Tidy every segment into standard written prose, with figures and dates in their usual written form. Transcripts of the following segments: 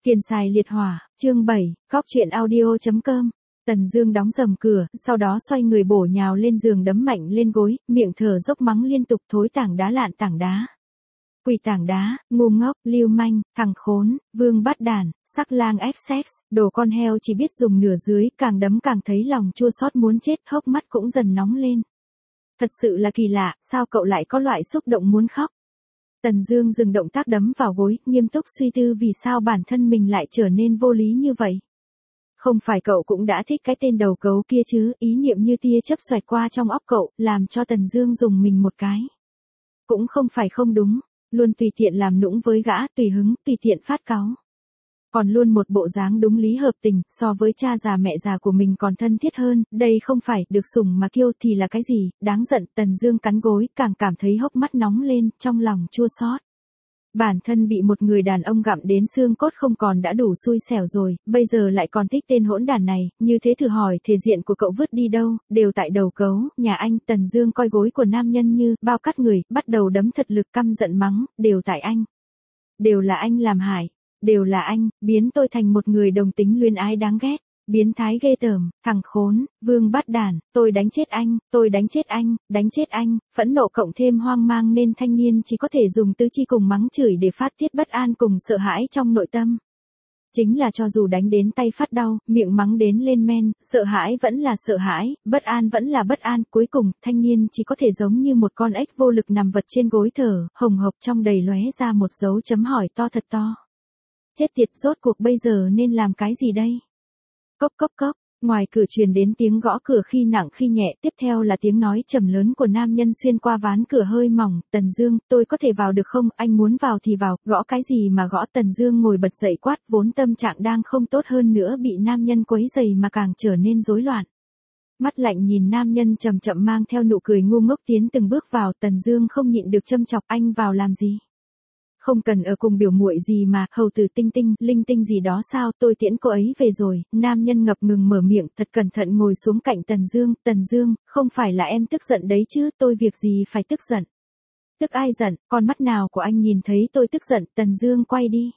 Kiền xài liệt hỏa, chương 7, góc truyện audio.com. Tần Dương đóng rầm cửa, sau đó xoay người bổ nhào lên giường đấm mạnh lên gối, miệng thở dốc mắng liên tục thối tảng đá lạn tảng đá. Quỷ tảng đá, ngu ngốc, lưu manh, thằng khốn, vương bát đản, sắc lang XX, đồ con heo chỉ biết dùng nửa dưới, càng đấm càng thấy lòng chua xót muốn chết, hốc mắt cũng dần nóng lên. Thật sự là kỳ lạ, sao cậu lại có loại xúc động muốn khóc? Tần Dương dừng động tác đấm vào gối, nghiêm túc suy tư vì sao bản thân mình lại trở nên vô lý như vậy. Không phải cậu cũng đã thích cái tên đầu gấu kia chứ, ý niệm như tia chớp xoẹt qua trong óc cậu, làm cho Tần Dương dùng mình một cái. Cũng không phải không đúng, luôn tùy tiện làm nũng với gã, tùy hứng, tùy tiện phát cáu. Còn luôn một bộ dáng đúng lý hợp tình, so với cha già mẹ già của mình còn thân thiết hơn, đây không phải được sủng mà kiêu thì là cái gì, đáng giận. Tần Dương cắn gối, càng cảm thấy hốc mắt nóng lên, trong lòng chua xót. Bản thân bị một người đàn ông gặm đến xương cốt không còn đã đủ xui xẻo rồi, bây giờ lại còn thích tên hỗn đản này, như thế thử hỏi thể diện của cậu vứt đi đâu, đều tại đầu cấu, nhà anh. Tần Dương coi gối của nam nhân như bao cắt người, bắt đầu đấm thật lực, căm giận mắng, đều tại anh. Đều là anh làm hại. Đều là anh, biến tôi thành một người đồng tính luyến ái đáng ghét, biến thái ghê tởm, thằng khốn, vương bát đản, tôi đánh chết anh, tôi đánh chết anh, đánh chết anh. Phẫn nộ cộng thêm hoang mang nên thanh niên chỉ có thể dùng tứ chi cùng mắng chửi để phát tiết bất an cùng sợ hãi trong nội tâm. Chính là cho dù đánh đến tay phát đau, miệng mắng đến lên men, sợ hãi vẫn là sợ hãi, bất an vẫn là bất an, cuối cùng, thanh niên chỉ có thể giống như một con ếch vô lực nằm vật trên gối thở, hồng hộc trong đầy lóe ra một dấu chấm hỏi to thật to. Chết tiệt, rốt cuộc bây giờ nên làm cái gì đây? Cốc cốc cốc, ngoài cửa truyền đến tiếng gõ cửa khi nặng khi nhẹ, tiếp theo là tiếng nói trầm lớn của nam nhân xuyên qua ván cửa hơi mỏng, Tần Dương, tôi có thể vào được không, anh muốn vào thì vào, gõ cái gì mà gõ. Tần Dương ngồi bật dậy quát, vốn tâm trạng đang không tốt hơn nữa bị nam nhân quấy rầy mà càng trở nên rối loạn. Mắt lạnh nhìn nam nhân chậm chậm mang theo nụ cười ngu ngốc tiến từng bước vào, Tần Dương không nhịn được châm chọc, anh vào làm gì? Không cần ở cùng biểu muội gì mà, hầu tử tinh tinh, linh tinh gì đó sao, tôi tiễn cô ấy về rồi. Nam nhân ngập ngừng mở miệng, thật cẩn thận ngồi xuống cạnh Tần Dương, không phải là em tức giận đấy chứ, tôi việc gì phải tức giận. Tức ai giận, con mắt nào của anh nhìn thấy tôi tức giận. Tần Dương quay đi.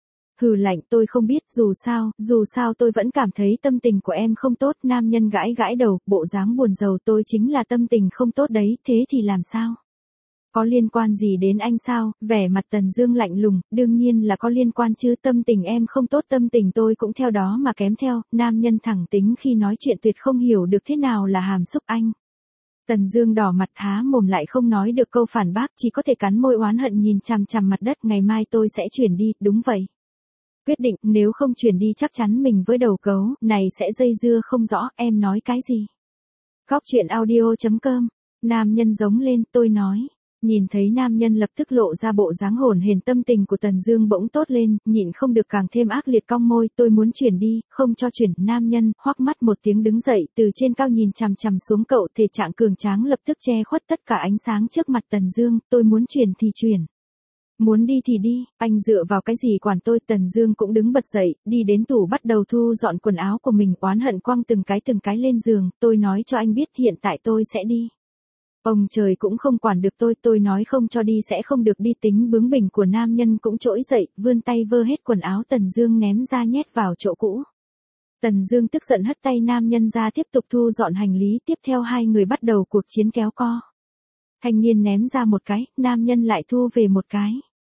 Hừ lạnh, tôi không biết, dù sao tôi vẫn cảm thấy tâm tình của em không tốt. Nam nhân gãi gãi đầu, bộ dáng buồn rầu, tôi chính là tâm tình không tốt đấy, thế thì làm sao? Có liên quan gì đến anh sao? Vẻ mặt Tần Dương lạnh lùng, đương nhiên là có liên quan chứ, tâm tình em không tốt tâm tình tôi cũng theo đó mà kém theo. Nam nhân thẳng tính khi nói chuyện tuyệt không hiểu được thế nào là hàm xúc anh. Tần Dương đỏ mặt há mồm lại không nói được câu phản bác, chỉ có thể cắn môi oán hận nhìn chằm chằm mặt đất. Ngày mai tôi sẽ chuyển đi, đúng vậy. Quyết định, nếu không chuyển đi chắc chắn mình với đầu cấu này sẽ dây dưa không rõ. Em nói cái gì? Góc truyện audio.com. Nam nhân giống lên, tôi nói. Nhìn thấy nam nhân lập tức lộ ra bộ dáng hổn hển, tâm tình của Tần Dương bỗng tốt lên, nhịn không được càng thêm ác liệt cong môi, tôi muốn chuyển đi, không cho chuyển. Nam nhân hoắc mắt một tiếng đứng dậy, từ trên cao nhìn chằm chằm xuống cậu, thể trạng cường tráng lập tức che khuất tất cả ánh sáng trước mặt Tần Dương, tôi muốn chuyển thì chuyển. Muốn đi thì đi, anh dựa vào cái gì quản tôi. Tần Dương cũng đứng bật dậy, đi đến tủ bắt đầu thu dọn quần áo của mình, oán hận quăng từng cái lên giường, tôi nói cho anh biết hiện tại tôi sẽ đi. Ông trời cũng không quản được tôi nói không cho đi sẽ không được đi. Tính bướng bỉnh của nam nhân cũng trỗi dậy, vươn tay vơ hết quần áo Tần Dương ném ra nhét vào chỗ cũ. Tần Dương tức giận hất tay nam nhân ra tiếp tục thu dọn hành lý, tiếp theo hai người bắt đầu cuộc chiến kéo co. Thanh niên ném ra một cái, nam nhân lại thu về một cái.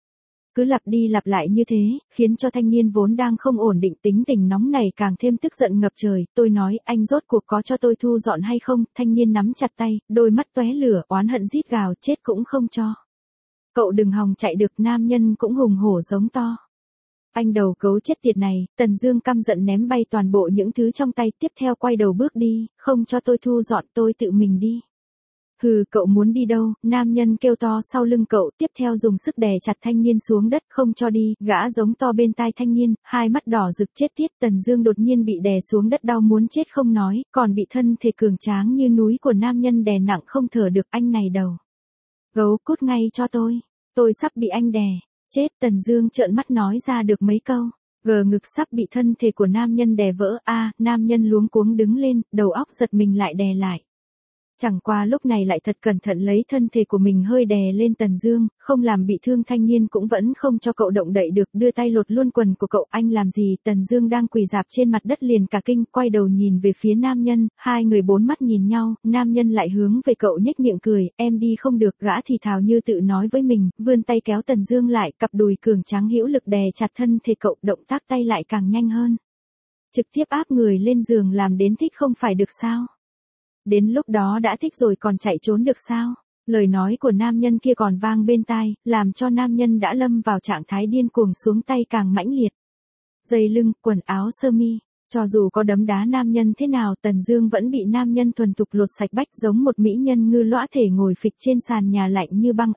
Cứ lặp đi lặp lại như thế, khiến cho thanh niên vốn đang không ổn định tính tình nóng này càng thêm tức giận ngập trời. Tôi nói, anh rốt cuộc có cho tôi thu dọn hay không? Thanh niên nắm chặt tay, đôi mắt tóe lửa, oán hận rít gào, chết cũng không cho. Cậu đừng hòng chạy được. Nam nhân cũng hùng hổ giống to. Anh đầu cấu chết tiệt này. Tần Dương căm giận ném bay toàn bộ những thứ trong tay, tiếp theo quay đầu bước đi, không cho tôi thu dọn tôi tự mình đi. Hừ, cậu muốn đi đâu? Nam nhân kêu to sau lưng cậu, tiếp theo dùng sức đè chặt thanh niên xuống đất, không cho đi. Gã giống to bên tai thanh niên, hai mắt đỏ rực chết tiết. Tần Dương đột nhiên bị đè xuống đất đau muốn chết không nói, còn bị thân thể cường tráng như núi của nam nhân đè nặng không thở được. Anh này đầu gấu, cút ngay cho tôi sắp bị anh đè chết. Tần Dương trợn mắt nói ra được mấy câu, gờ ngực sắp bị thân thể của nam nhân đè vỡ. Nam nhân luống cuống đứng lên, đầu óc giật mình lại đè lại. Chẳng qua lúc này lại thật cẩn thận lấy thân thể của mình hơi đè lên Tần Dương, không làm bị thương thanh niên cũng vẫn không cho cậu động đậy được, đưa tay lột luôn quần của cậu. Anh làm gì? Tần Dương đang quỳ rạp trên mặt đất liền cả kinh, quay đầu nhìn về phía nam nhân, hai người bốn mắt nhìn nhau, nam nhân lại hướng về cậu nhếch miệng cười, em đi không được, gã thì thào như tự nói với mình, vươn tay kéo Tần Dương lại, cặp đùi cường tráng hữu lực đè chặt thân thể cậu, động tác tay lại càng nhanh hơn. Trực tiếp áp người lên giường, làm đến thích không phải được sao? Đến lúc đó đã thích rồi còn chạy trốn được sao? Lời nói của nam nhân kia còn vang bên tai, làm cho nam nhân đã lâm vào trạng thái điên cuồng xuống tay càng mãnh liệt. Dây lưng, quần áo sơ mi, cho dù có đấm đá nam nhân thế nào, Tần Dương vẫn bị nam nhân thuần thục lột sạch bách giống một mỹ nhân ngư lõa thể ngồi phịch trên sàn nhà lạnh như băng.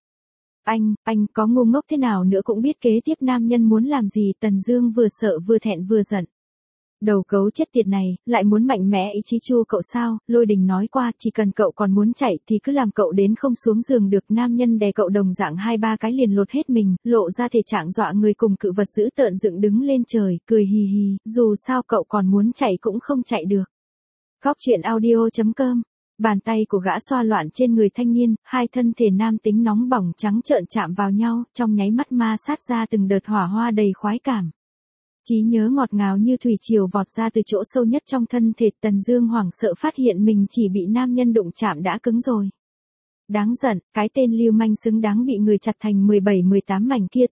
Anh có ngu ngốc thế nào nữa cũng biết kế tiếp nam nhân muốn làm gì. Tần Dương vừa sợ vừa thẹn vừa giận. Đầu cấu chết tiệt này, lại muốn mạnh mẽ ý chí chua cậu sao? Lôi Đình nói qua, chỉ cần cậu còn muốn chạy thì cứ làm, cậu đến không xuống giường được. Nam nhân đè cậu đồng dạng 2-3 cái liền lột hết mình, lộ ra thể trạng dọa người cùng cự vật dữ tợn dựng đứng lên trời, cười hì hì, dù sao cậu còn muốn chạy cũng không chạy được. Góc truyện audio.com. Bàn tay của gã xoa loạn trên người thanh niên, hai thân thể nam tính nóng bỏng trắng trợn chạm vào nhau, trong nháy mắt ma sát ra từng đợt hỏa hoa đầy khoái cảm. Trí nhớ ngọt ngào như thủy triều vọt ra từ chỗ sâu nhất trong thân thể. Tần Dương hoảng sợ phát hiện mình chỉ bị nam nhân đụng chạm đã cứng rồi. Đáng giận, cái tên lưu manh xứng đáng bị người chặt thành 17-18 mảnh kia.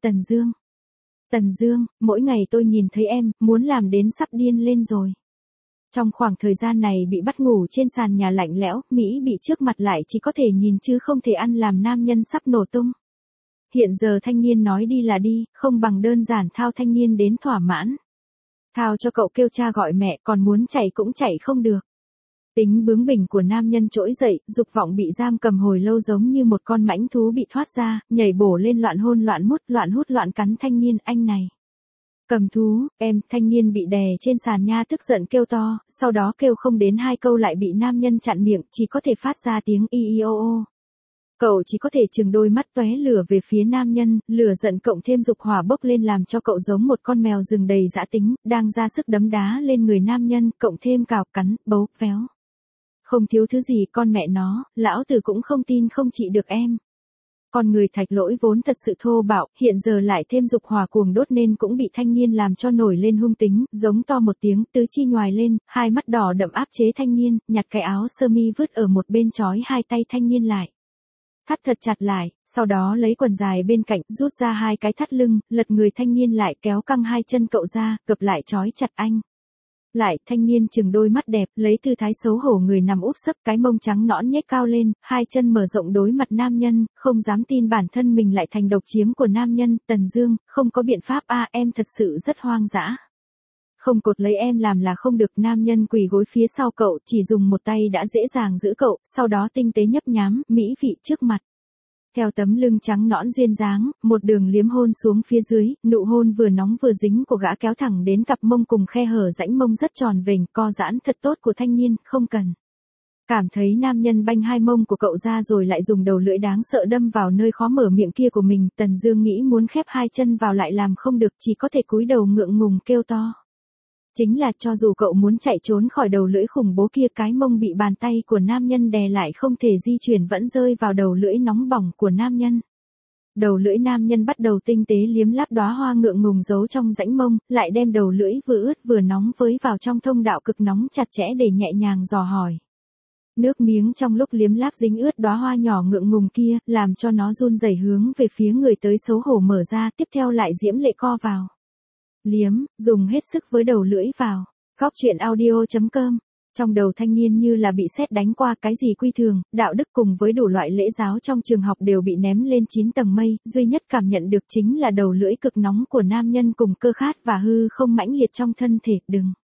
Tần Dương, mỗi ngày tôi nhìn thấy em, muốn làm đến sắp điên lên rồi. Trong khoảng thời gian này bị bắt ngủ trên sàn nhà lạnh lẽo, Mỹ bị trước mặt lại chỉ có thể nhìn chứ không thể ăn, làm nam nhân sắp nổ tung. Hiện giờ thanh niên nói đi là đi, không bằng đơn giản thao thanh niên đến thỏa mãn. Thao cho cậu kêu cha gọi mẹ, còn muốn chạy cũng chạy không được. Tính bướng bỉnh của nam nhân trỗi dậy, dục vọng bị giam cầm hồi lâu giống như một con mãnh thú bị thoát ra, nhảy bổ lên loạn hôn loạn hút loạn cắn thanh niên. Anh này. Cầm thú, em. Thanh niên bị đè trên sàn nha tức giận kêu to, sau đó kêu không đến 2 câu lại bị nam nhân chặn miệng, chỉ có thể phát ra tiếng y y ô ô. Cậu chỉ có thể trừng đôi mắt tóe lửa về phía nam nhân, lửa giận cộng thêm dục hỏa bốc lên làm cho cậu giống một con mèo rừng đầy dã tính, đang ra sức đấm đá lên người nam nhân, cộng thêm cào cắn, bấu, véo. Không thiếu thứ gì, con mẹ nó, lão tử cũng không tin không trị được em. Con người Thạch Lỗi vốn thật sự thô bạo, hiện giờ lại thêm dục hỏa cuồng đốt nên cũng bị thanh niên làm cho nổi lên hung tính, giống to một tiếng, tứ chi nhoài lên, hai mắt đỏ đậm áp chế thanh niên, nhặt cái áo sơ mi vứt ở một bên trói hai tay thanh niên lại. Thắt thật chặt lại, sau đó lấy quần dài bên cạnh, rút ra 2 cái thắt lưng, lật người thanh niên lại, kéo căng 2 chân cậu ra, gập lại trói chặt anh. Lại, thanh niên chừng đôi mắt đẹp, lấy tư thái xấu hổ người nằm úp sấp, cái mông trắng nõn nhếch cao lên, 2 chân mở rộng đối mặt nam nhân, không dám tin bản thân mình lại thành độc chiếm của nam nhân. Tần Dương, không có biện pháp a, em thật sự rất hoang dã. Không cột lấy em làm là không được. Nam nhân quỳ gối phía sau cậu, chỉ dùng một tay đã dễ dàng giữ cậu, sau đó tinh tế nhấp nhám, mỹ vị trước mặt. Theo tấm lưng trắng nõn duyên dáng, một đường liếm hôn xuống phía dưới, nụ hôn vừa nóng vừa dính của gã kéo thẳng đến cặp mông cùng khe hở rãnh mông rất tròn vềnh, co giãn thật tốt của thanh niên, không cần. Cảm thấy nam nhân banh 2 mông của cậu ra rồi lại dùng đầu lưỡi đáng sợ đâm vào nơi khó mở miệng kia của mình, Tần Dương nghĩ muốn khép 2 chân vào lại làm không được, chỉ có thể cúi đầu ngượng ngùng kêu to. Chính là cho dù cậu muốn chạy trốn khỏi đầu lưỡi khủng bố kia, cái mông bị bàn tay của nam nhân đè lại không thể di chuyển vẫn rơi vào đầu lưỡi nóng bỏng của nam nhân. Đầu lưỡi nam nhân bắt đầu tinh tế liếm láp đóa hoa ngượng ngùng giấu trong rãnh mông, lại đem đầu lưỡi vừa ướt vừa nóng với vào trong thông đạo cực nóng chặt chẽ để nhẹ nhàng dò hỏi. Nước miếng trong lúc liếm láp dính ướt đóa hoa nhỏ ngượng ngùng kia, làm cho nó run rẩy hướng về phía người tới xấu hổ mở ra, tiếp theo lại diễm lệ co vào. Liếm, dùng hết sức với đầu lưỡi vào. Góc truyện audio.com. Trong đầu thanh niên như là bị sét đánh qua, cái gì quy thường, đạo đức cùng với đủ loại lễ giáo trong trường học đều bị ném lên 9 tầng mây, duy nhất cảm nhận được chính là đầu lưỡi cực nóng của nam nhân cùng cơ khát và hư không mãnh liệt trong thân thể.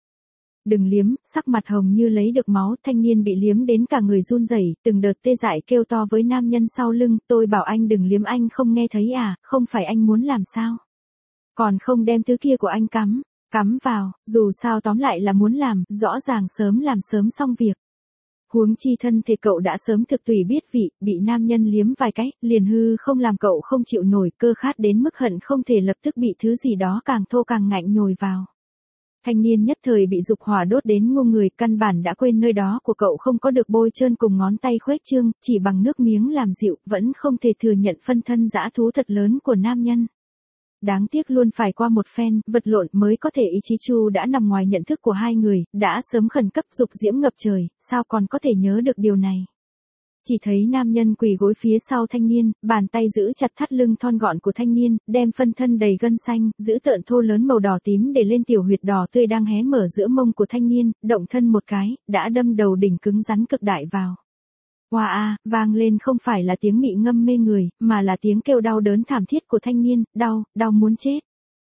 Đừng liếm, sắc mặt hồng như lấy được máu, thanh niên bị liếm đến cả người run rẩy, từng đợt tê dại kêu to với nam nhân sau lưng, tôi bảo anh đừng liếm anh không nghe thấy à, không phải anh muốn làm sao? Còn không đem thứ kia của anh cắm vào, dù sao tóm lại là muốn làm, rõ ràng sớm làm sớm xong việc. Huống chi thân thể cậu đã sớm thực tùy biết vị, bị nam nhân liếm vài cái, liền hư không làm cậu không chịu nổi, cơ khát đến mức hận không thể lập tức bị thứ gì đó càng thô càng ngạnh nhồi vào. Thanh niên nhất thời bị dục hỏa đốt đến ngu người, căn bản đã quên nơi đó của cậu không có được bôi trơn cùng ngón tay khuếch trương, chỉ bằng nước miếng làm dịu, vẫn không thể thừa nhận phân thân dã thú thật lớn của nam nhân. Đáng tiếc luôn phải qua một phen, vật lộn mới có thể ý chí Chu đã nằm ngoài nhận thức của hai người, đã sớm khẩn cấp dục diễm ngập trời, sao còn có thể nhớ được điều này. Chỉ thấy nam nhân quỳ gối phía sau thanh niên, bàn tay giữ chặt thắt lưng thon gọn của thanh niên, đem phân thân đầy gân xanh, giữ tợn thô lớn màu đỏ tím để lên tiểu huyệt đỏ tươi đang hé mở giữa mông của thanh niên, động thân một cái, đã đâm đầu đỉnh cứng rắn cực đại vào. Hoa a, vang lên không phải là tiếng mị ngâm mê người, mà là tiếng kêu đau đớn thảm thiết của thanh niên, đau muốn chết.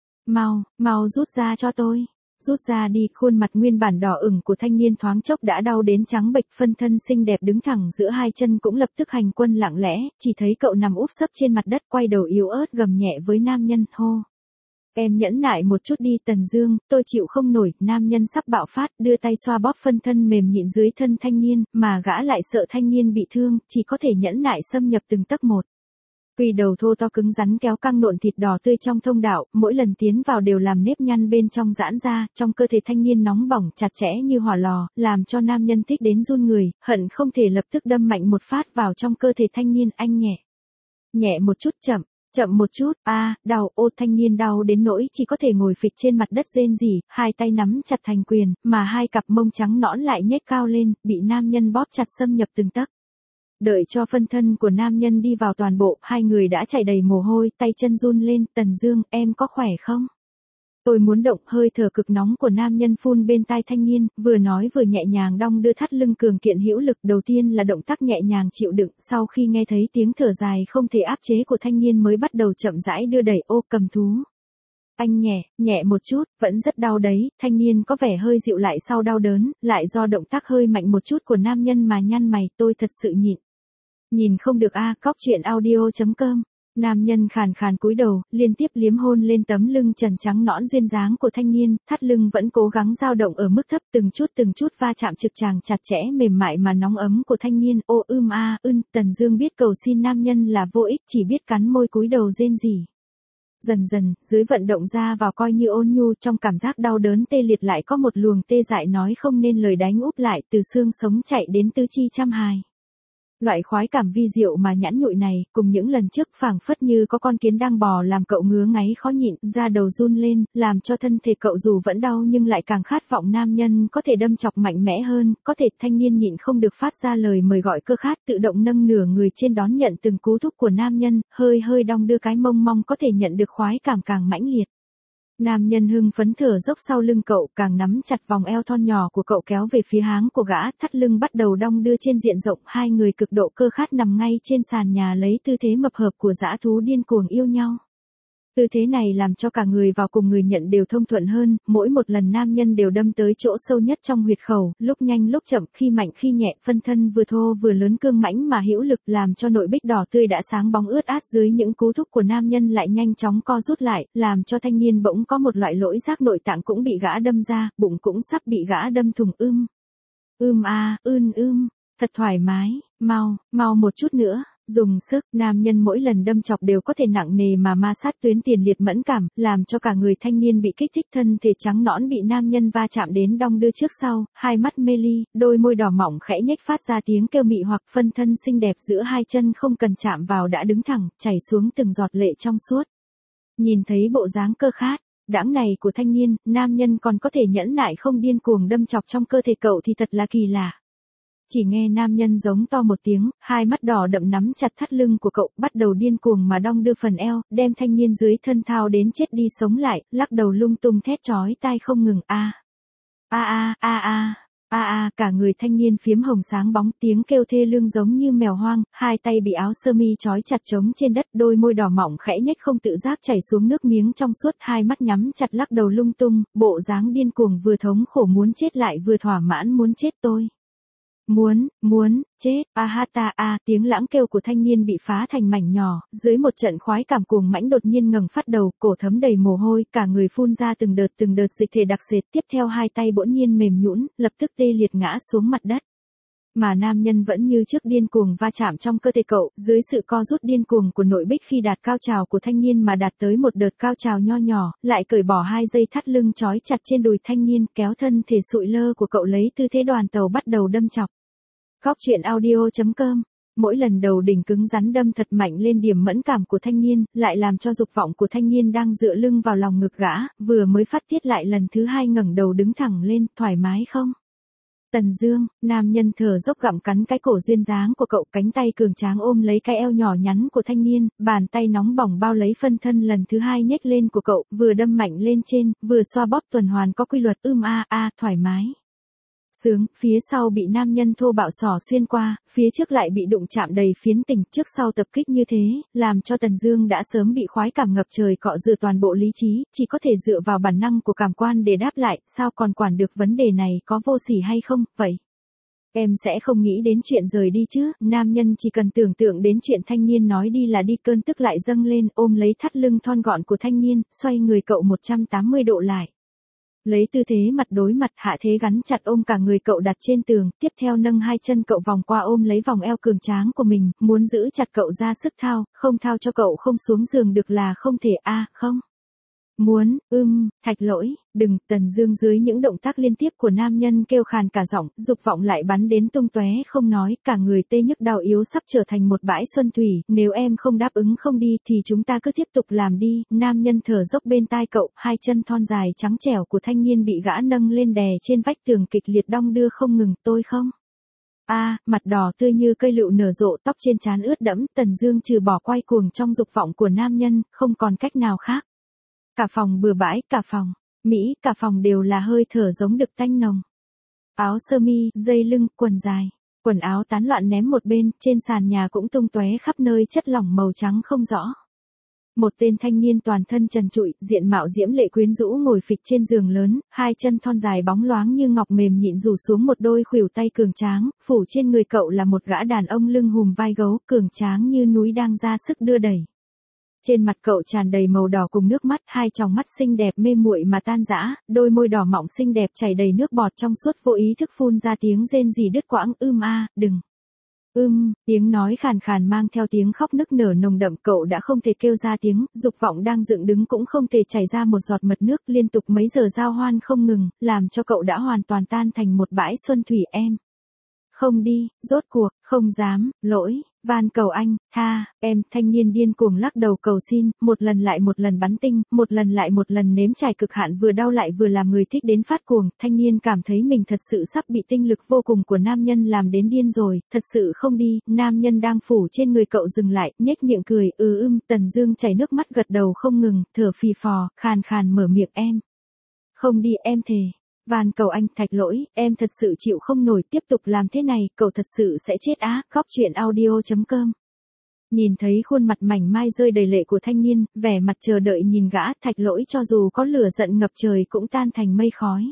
Mau rút ra cho tôi. Rút ra đi, khuôn mặt nguyên bản đỏ ửng của thanh niên thoáng chốc đã đau đến trắng bệch, phân thân xinh đẹp đứng thẳng giữa hai chân cũng lập tức hành quân lặng lẽ, chỉ thấy cậu nằm úp sấp trên mặt đất quay đầu yếu ớt gầm nhẹ với nam nhân, hô. Em nhẫn nại một chút đi Tần Dương, tôi chịu không nổi, nam nhân sắp bạo phát, đưa tay xoa bóp phân thân mềm nhịn dưới thân thanh niên, mà gã lại sợ thanh niên bị thương, chỉ có thể nhẫn nại xâm nhập từng tấc một. Quỳ đầu thô to cứng rắn kéo căng nộn thịt đỏ tươi trong thông đạo, mỗi lần tiến vào đều làm nếp nhăn bên trong giãn ra, trong cơ thể thanh niên nóng bỏng chặt chẽ như hỏa lò, làm cho nam nhân thích đến run người, hận không thể lập tức đâm mạnh một phát vào trong cơ thể thanh niên. Anh nhẹ một chút, chậm một chút, đau, thanh niên đau đến nỗi chỉ có thể ngồi phịch trên mặt đất rên rỉ, hai tay nắm chặt thành quyền, mà hai cặp mông trắng nõn lại nhếch cao lên, bị nam nhân bóp chặt xâm nhập từng tấc. Đợi cho phân thân của nam nhân đi vào toàn bộ, hai người đã chảy đầy mồ hôi, tay chân run lên. Tần Dương, em có khỏe không? Tôi muốn động. Hơi thở cực nóng của nam nhân phun bên tai thanh niên, vừa nói vừa nhẹ nhàng đong đưa thắt lưng cường kiện hữu lực. Đầu tiên là động tác nhẹ nhàng chịu đựng, sau khi nghe thấy tiếng thở dài không thể áp chế của thanh niên mới bắt đầu chậm rãi đưa đẩy. Cầm thú. Anh nhẹ một chút, vẫn rất đau đấy. Thanh niên có vẻ hơi dịu lại sau đau đớn, lại do động tác hơi mạnh một chút của nam nhân mà nhăn mày. Tôi thật sự nhìn không được cóc truyện audio.com. Nam nhân khàn khàn cúi đầu, liên tiếp liếm hôn lên tấm lưng trần trắng nõn duyên dáng của thanh niên, thắt lưng vẫn cố gắng dao động ở mức thấp, từng chút va chạm trực tràng chặt chẽ mềm mại mà nóng ấm của thanh niên. Tần Dương biết cầu xin nam nhân là vô ích, chỉ biết cắn môi cúi đầu rên rỉ. Dần dần, dưới vận động ra vào coi như ôn nhu, trong cảm giác đau đớn tê liệt lại có một luồng tê dại nói không nên lời đánh úp lại, từ xương sống chạy đến tứ chi trăm hài. Loại khoái cảm vi diệu mà nhãn nhụi này, cùng những lần trước phảng phất như có con kiến đang bò làm cậu ngứa ngáy khó nhịn, da đầu run lên, làm cho thân thể cậu dù vẫn đau nhưng lại càng khát vọng nam nhân có thể đâm chọc mạnh mẽ hơn, có thể. Thanh niên nhịn không được phát ra lời mời gọi cơ khát, tự động nâng nửa người trên đón nhận từng cú thúc của nam nhân, hơi đong đưa cái mông mong có thể nhận được khoái cảm càng mãnh liệt. Nam nhân hưng phấn thở dốc sau lưng cậu, càng nắm chặt vòng eo thon nhỏ của cậu kéo về phía háng của gã, thắt lưng bắt đầu đong đưa trên diện rộng, hai người cực độ cơ khát nằm ngay trên sàn nhà lấy tư thế mập hợp của dã thú điên cuồng yêu nhau. Tư thế này làm cho cả người vào cùng người nhận đều thông thuận hơn, mỗi một lần nam nhân đều đâm tới chỗ sâu nhất trong huyệt khẩu, lúc nhanh lúc chậm, khi mạnh khi nhẹ, phân thân vừa thô vừa lớn cương mãnh mà hữu lực, làm cho nội bích đỏ tươi đã sáng bóng ướt át dưới những cú thúc của nam nhân lại nhanh chóng co rút lại, làm cho thanh niên bỗng có một loại lỗi giác nội tạng cũng bị gã đâm ra, bụng cũng sắp bị gã đâm thùng. Thật thoải mái, mau một chút nữa. Dùng sức, nam nhân mỗi lần đâm chọc đều có thể nặng nề mà ma sát tuyến tiền liệt mẫn cảm, làm cho cả người thanh niên bị kích thích, thân thể trắng nõn bị nam nhân va chạm đến đong đưa trước sau, hai mắt mê ly, đôi môi đỏ mọng khẽ nhếch phát ra tiếng kêu mị hoặc. Phân thân xinh đẹp giữa hai chân không cần chạm vào đã đứng thẳng, chảy xuống từng giọt lệ trong suốt. Nhìn thấy bộ dáng cơ khát đãng này của thanh niên, nam nhân còn có thể nhẫn nại không điên cuồng đâm chọc trong cơ thể cậu thì thật là kỳ lạ. Chỉ nghe nam nhân giống to một tiếng, hai mắt đỏ đậm nắm chặt thắt lưng của cậu, bắt đầu điên cuồng mà đong đưa phần eo, đem thanh niên dưới thân thao đến chết đi sống lại, lắc đầu lung tung thét chói tai không ngừng. Cả người thanh niên phiếm hồng sáng bóng, tiếng kêu thê lương giống như mèo hoang, hai tay bị áo sơ mi trói chặt trống trên đất, đôi môi đỏ mọng khẽ nhếch không tự giác chảy xuống nước miếng trong suốt, hai mắt nhắm chặt lắc đầu lung tung, bộ dáng điên cuồng vừa thống khổ muốn chết lại vừa thỏa mãn muốn chết. Tôi muốn chết. Tiếng lãng kêu của thanh niên bị phá thành mảnh nhỏ, dưới một trận khoái cảm cuồng mãnh đột nhiên ngẩng phát đầu, cổ thấm đầy mồ hôi, cả người phun ra từng đợt dịch thể đặc sệt, tiếp theo hai tay bỗng nhiên mềm nhũn, lập tức tê liệt ngã xuống mặt đất. mà nam nhân vẫn như trước điên cuồng va chạm trong cơ thể cậu, dưới sự co rút điên cuồng của nội bích khi đạt cao trào của thanh niên mà đạt tới một đợt cao trào nho nhỏ, lại cởi bỏ 2 dây thắt lưng trói chặt trên đùi thanh niên, kéo thân thể sụi lơ của cậu lấy tư thế đoàn tàu bắt đầu đâm chọc. Góc truyện audio.com. Mỗi lần đầu đỉnh cứng rắn đâm thật mạnh lên điểm mẫn cảm của thanh niên, lại làm cho dục vọng của thanh niên đang dựa lưng vào lòng ngực gã, vừa mới phát tiết lại lần thứ 2 ngẩng đầu đứng thẳng lên, thoải mái không? Tần Dương, nam nhân thở dốc gặm cắn cái cổ duyên dáng của cậu, cánh tay cường tráng ôm lấy cái eo nhỏ nhắn của thanh niên, bàn tay nóng bỏng bao lấy phân thân lần thứ 2 nhếch lên của cậu, vừa đâm mạnh lên trên, vừa xoa bóp tuần hoàn có quy luật, thoải mái. Sướng, phía sau bị nam nhân thô bạo xỏ xuyên qua, phía trước lại bị đụng chạm đầy phiến tình, trước sau tập kích như thế, làm cho Tần Dương đã sớm bị khoái cảm ngập trời cọ rửa toàn bộ lý trí, chỉ có thể dựa vào bản năng của cảm quan để đáp lại, sao còn quản được vấn đề này có vô sỉ hay không, vậy? Em sẽ không nghĩ đến chuyện rời đi chứ, nam nhân chỉ cần tưởng tượng đến chuyện thanh niên nói đi là đi, cơn tức lại dâng lên, ôm lấy thắt lưng thon gọn của thanh niên, xoay người cậu 180 độ lại. Lấy tư thế mặt đối mặt, hạ thế gắn chặt ôm cả người cậu đặt trên tường, tiếp theo nâng 2 chân cậu vòng qua ôm lấy vòng eo cường tráng của mình, muốn giữ chặt cậu ra sức thao, không thao cho cậu không xuống giường được là không thể, không. Muốn, Thạch Lỗi, đừng. Tần Dương dưới những động tác liên tiếp của nam nhân kêu khàn cả giọng, dục vọng lại bắn đến tung tóe không nói, cả người tê nhức đau yếu sắp trở thành một bãi xuân thủy, nếu em không đáp ứng không đi thì chúng ta cứ tiếp tục làm đi. Nam nhân thở dốc bên tai cậu, 2 chân thon dài trắng trẻo của thanh niên bị gã nâng lên đè trên vách tường kịch liệt đong đưa không ngừng, tôi không. Mặt đỏ tươi như cây lựu nở rộ, tóc trên trán ướt đẫm, Tần Dương trừ bỏ quay cuồng trong dục vọng của nam nhân, không còn cách nào khác. Cả phòng bừa bãi, cả phòng, cả phòng đều là hơi thở giống đực tanh nồng. Áo sơ mi, dây lưng, quần dài, quần áo tán loạn ném một bên, trên sàn nhà cũng tung tóe khắp nơi chất lỏng màu trắng không rõ. Một tên thanh niên toàn thân trần trụi, diện mạo diễm lệ quyến rũ ngồi phịch trên giường lớn, 2 chân thon dài bóng loáng như ngọc mềm nhịn rủ xuống một đôi khuỷu tay cường tráng, phủ trên người cậu là một gã đàn ông lưng hùm vai gấu, cường tráng như núi đang ra sức đưa đẩy. Trên mặt cậu tràn đầy màu đỏ cùng nước mắt, 2 tròng mắt xinh đẹp mê muội mà tan rã, đôi môi đỏ mọng xinh đẹp chảy đầy nước bọt trong suốt, vô ý thức phun ra tiếng rên rỉ đứt quãng, đừng. Tiếng nói khàn khàn mang theo tiếng khóc nức nở nồng đậm, cậu đã không thể kêu ra tiếng, dục vọng đang dựng đứng cũng không thể chảy ra một giọt mật nước, liên tục mấy giờ giao hoan không ngừng, làm cho cậu đã hoàn toàn tan thành một bãi xuân thủy. Em không đi, rốt cuộc, không dám, lỗi, van cầu anh, tha, em. Thanh niên điên cuồng lắc đầu cầu xin, một lần lại một lần bắn tinh, một lần lại một lần nếm trải cực hạn, vừa đau lại vừa làm người thích đến phát cuồng. Thanh niên cảm thấy mình thật sự sắp bị tinh lực vô cùng của nam nhân làm đến điên rồi, thật sự không đi. Nam nhân đang phủ trên người cậu dừng lại, nhếch miệng cười, Tần Dương chảy nước mắt gật đầu không ngừng, thở phì phò, khàn khàn mở miệng, em không đi, em thề. Van cầu anh, Thạch Lỗi, em thật sự chịu không nổi, tiếp tục làm thế này, cậu thật sự sẽ chết á. Góc truyện audio.com. Nhìn thấy khuôn mặt mảnh mai rơi đầy lệ của thanh niên, vẻ mặt chờ đợi nhìn gã, Thạch Lỗi cho dù có lửa giận ngập trời cũng tan thành mây khói.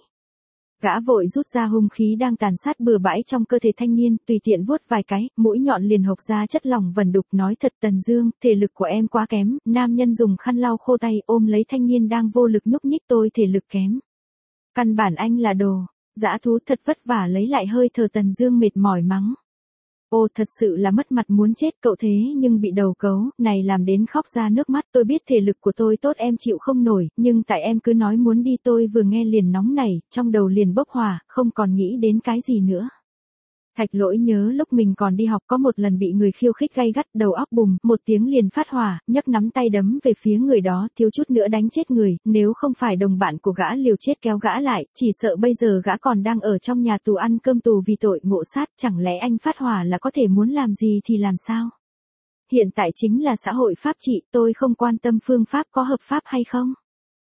Gã vội rút ra hung khí đang tàn sát bừa bãi trong cơ thể thanh niên, tùy tiện vuốt vài cái, mũi nhọn liền hộc ra chất lỏng vẩn đục, nói thật Tần Dương, thể lực của em quá kém. Nam nhân dùng khăn lau khô tay, ôm lấy thanh niên đang vô lực nhúc nhích, tôi thể lực kém. Căn bản anh là đồ dã thú, thật vất vả lấy lại hơi thở. Tần Dương mệt mỏi mắng. Thật sự là mất mặt muốn chết, cậu thế nhưng bị đầu cấu này làm đến khóc ra nước mắt. Tôi biết thể lực của tôi tốt, em chịu không nổi, nhưng tại em cứ nói muốn đi, tôi vừa nghe liền nóng nảy, trong đầu liền bốc hỏa, không còn nghĩ đến cái gì nữa. Thạch Lỗi nhớ lúc mình còn đi học có một lần bị người khiêu khích gay gắt, đầu óc bùm một tiếng liền phát hỏa, nhấc nắm tay đấm về phía người đó, thiếu chút nữa đánh chết người, nếu không phải đồng bạn của gã liều chết kéo gã lại, chỉ sợ bây giờ gã còn đang ở trong nhà tù ăn cơm tù vì tội ngộ sát. Chẳng lẽ anh phát hỏa là có thể muốn làm gì thì làm sao? Hiện tại chính là xã hội pháp trị, tôi không quan tâm phương pháp có hợp pháp hay không.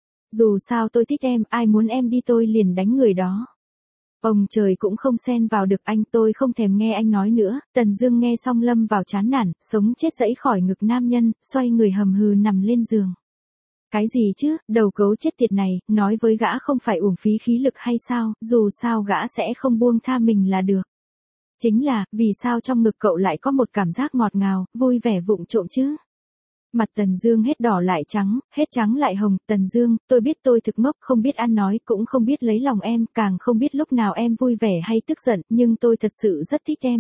Dù sao tôi thích em, ai muốn em đi tôi liền đánh người đó. Ông trời cũng không xen vào được anh, tôi không thèm nghe anh nói nữa. Tần Dương nghe xong lâm vào chán nản, sống chết giãy khỏi ngực nam nhân, xoay người hầm hừ nằm lên giường. Cái gì chứ, đầu gấu chết tiệt này, nói với gã không phải uổng phí khí lực hay sao, dù sao gã sẽ không buông tha mình là được. Chính là, vì sao trong ngực cậu lại có một cảm giác ngọt ngào, vui vẻ vụng trộm chứ? Mặt Tần Dương hết đỏ lại trắng, hết trắng lại hồng. Tần Dương, tôi biết tôi thực ngốc, không biết ăn nói, cũng không biết lấy lòng em, càng không biết lúc nào em vui vẻ hay tức giận, nhưng tôi thật sự rất thích em,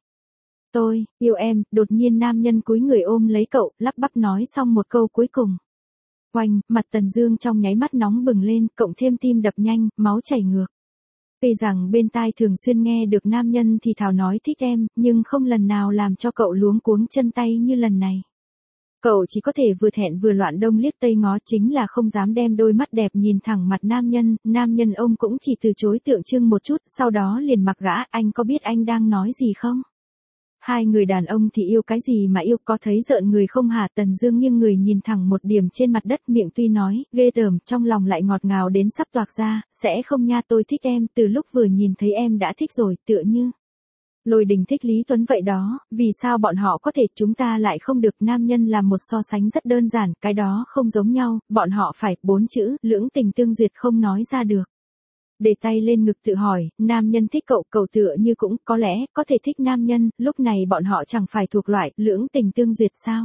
tôi yêu em. Đột nhiên nam nhân cúi người ôm lấy cậu, lắp bắp nói xong một câu cuối cùng. Oanh, mặt Tần Dương trong nháy mắt nóng bừng lên, cộng thêm tim đập nhanh, máu chảy ngược. Tuy rằng bên tai thường xuyên nghe được nam nhân thì thào nói thích em, nhưng không lần nào làm cho cậu luống cuống chân tay như lần này. Cậu chỉ có thể vừa thẹn vừa loạn đông liếc tây ngó, chính là không dám đem đôi mắt đẹp nhìn thẳng mặt nam nhân ông cũng chỉ từ chối tượng trưng một chút, sau đó liền mặc gã, anh có biết anh đang nói gì không? Hai người đàn ông thì yêu cái gì mà yêu, có thấy rợn người không hả? Tần Dương nghiêng người nhìn thẳng một điểm trên mặt đất, miệng tuy nói, ghê tởm, trong lòng lại ngọt ngào đến sắp toạc ra, sẽ không nha, tôi thích em, từ lúc vừa nhìn thấy em đã thích rồi, tựa như Lôi Đình thích Lý Tuấn vậy đó, vì sao bọn họ có thể, chúng ta lại không được? Nam nhân làm một so sánh rất đơn giản, cái đó không giống nhau, bọn họ phải, 4 chữ, lưỡng tình tương duyệt không nói ra được. Để tay lên ngực tự hỏi, nam nhân thích cậu, cậu tựa như cũng, có lẽ, có thể thích nam nhân, lúc này bọn họ chẳng phải thuộc loại, lưỡng tình tương duyệt sao?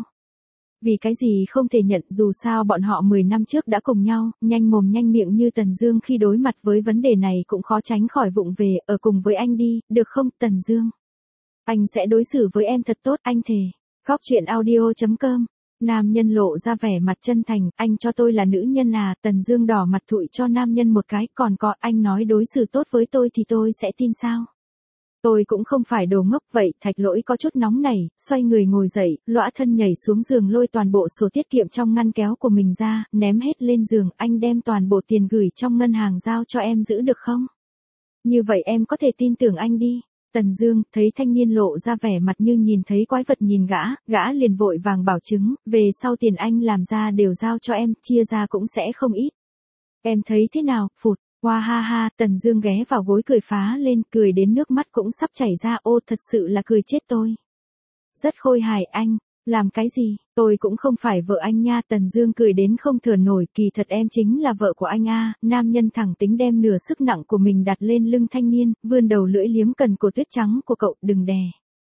Vì cái gì không thể nhận, dù sao bọn họ 10 năm trước đã cùng nhau, nhanh mồm nhanh miệng như Tần Dương khi đối mặt với vấn đề này cũng khó tránh khỏi vụng về, ở cùng với anh đi, được không, Tần Dương? Anh sẽ đối xử với em thật tốt, anh thề. Góc truyện audio.com. Nam nhân lộ ra vẻ mặt chân thành, anh cho tôi là nữ nhân à? Tần Dương đỏ mặt thụi cho nam nhân một cái, còn có, anh nói đối xử tốt với tôi thì tôi sẽ tin sao? Tôi cũng không phải đồ ngốc. Vậy, Thạch Lỗi có chút nóng nảy, xoay người ngồi dậy, lõa thân nhảy xuống giường, lôi toàn bộ sổ tiết kiệm trong ngăn kéo của mình ra, ném hết lên giường. Anh đem toàn bộ tiền gửi trong ngân hàng giao cho em giữ được không? Như vậy em có thể tin tưởng anh đi. Tần Dương thấy thanh niên lộ ra vẻ mặt như nhìn thấy quái vật nhìn gã liền vội vàng bảo chứng, về sau tiền anh làm ra đều giao cho em, chia ra cũng sẽ không ít. Em thấy thế nào? Phụt. Hoa ha ha, Tần Dương ghé vào gối cười phá lên, cười đến nước mắt cũng sắp chảy ra, ô thật sự là cười chết tôi. Rất khôi hài. Anh làm cái gì? Tôi cũng không phải vợ anh nha. Tần Dương cười đến không thở nổi, kỳ thật em chính là vợ của anh a. Nam nhân thẳng tính đem nửa sức nặng của mình đặt lên lưng thanh niên, vươn đầu lưỡi liếm cần cổ tuyết trắng của cậu, đừng đè.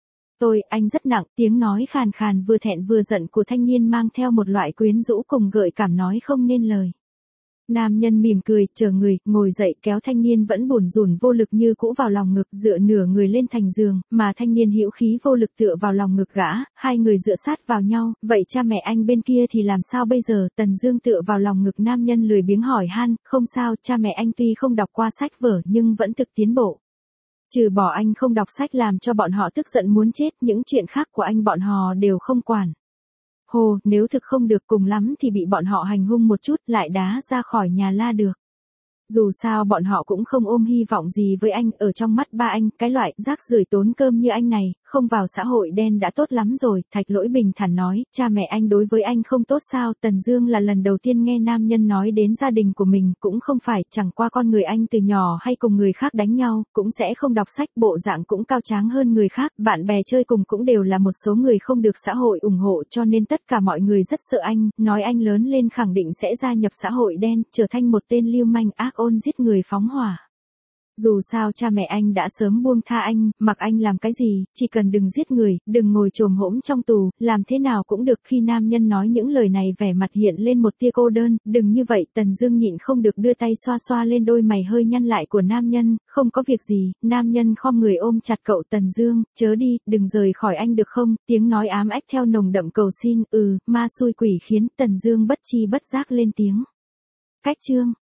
Anh rất nặng. Tiếng nói khàn khàn vừa thẹn vừa giận của thanh niên mang theo một loại quyến rũ cùng gợi cảm nói không nên lời. Nam nhân mỉm cười, chờ người, ngồi dậy, kéo thanh niên vẫn bủn rủn vô lực như cũ vào lòng ngực, dựa nửa người lên thành giường, mà thanh niên hữu khí vô lực tựa vào lòng ngực gã, hai người dựa sát vào nhau. Vậy cha mẹ anh bên kia thì làm sao bây giờ? Tần Dương tựa vào lòng ngực nam nhân lười biếng hỏi han. Không sao, cha mẹ anh tuy không đọc qua sách vở nhưng vẫn thực tiến bộ. Trừ bỏ anh không đọc sách làm cho bọn họ tức giận muốn chết, những chuyện khác của anh bọn họ đều không quản. Hồ, nếu thực không được, cùng lắm thì bị bọn họ hành hung một chút, lại đá ra khỏi nhà la được. Dù sao bọn họ cũng không ôm hy vọng gì với anh, ở trong mắt ba anh, cái loại rác rưởi tốn cơm như anh này, không vào xã hội đen đã tốt lắm rồi. Thạch Lỗi bình thản nói, cha mẹ anh đối với anh không tốt sao? Tần Dương là lần đầu tiên nghe nam nhân nói đến gia đình của mình, cũng không phải, chẳng qua con người anh từ nhỏ hay cùng người khác đánh nhau, cũng sẽ không đọc sách, bộ dạng cũng cao tráng hơn người khác, bạn bè chơi cùng cũng đều là một số người không được xã hội ủng hộ, cho nên tất cả mọi người rất sợ anh, nói anh lớn lên khẳng định sẽ gia nhập xã hội đen, trở thành một tên lưu manh ác ôn giết người phóng hỏa. Dù sao cha mẹ anh đã sớm buông tha anh, mặc anh làm cái gì, chỉ cần đừng giết người, đừng ngồi chồm hỗn trong tù, làm thế nào cũng được. Khi nam nhân nói những lời này vẻ mặt hiện lên một tia cô đơn, đừng như vậy. Tần Dương nhịn không được đưa tay xoa xoa lên đôi mày hơi nhăn lại của nam nhân, không có việc gì. Nam nhân khom người ôm chặt cậu. Tần Dương, chớ đi, đừng rời khỏi anh được không? Tiếng nói ám ách theo nồng đậm cầu xin, ma xui quỷ khiến. Tần Dương bất chi bất giác lên tiếng. Cách chương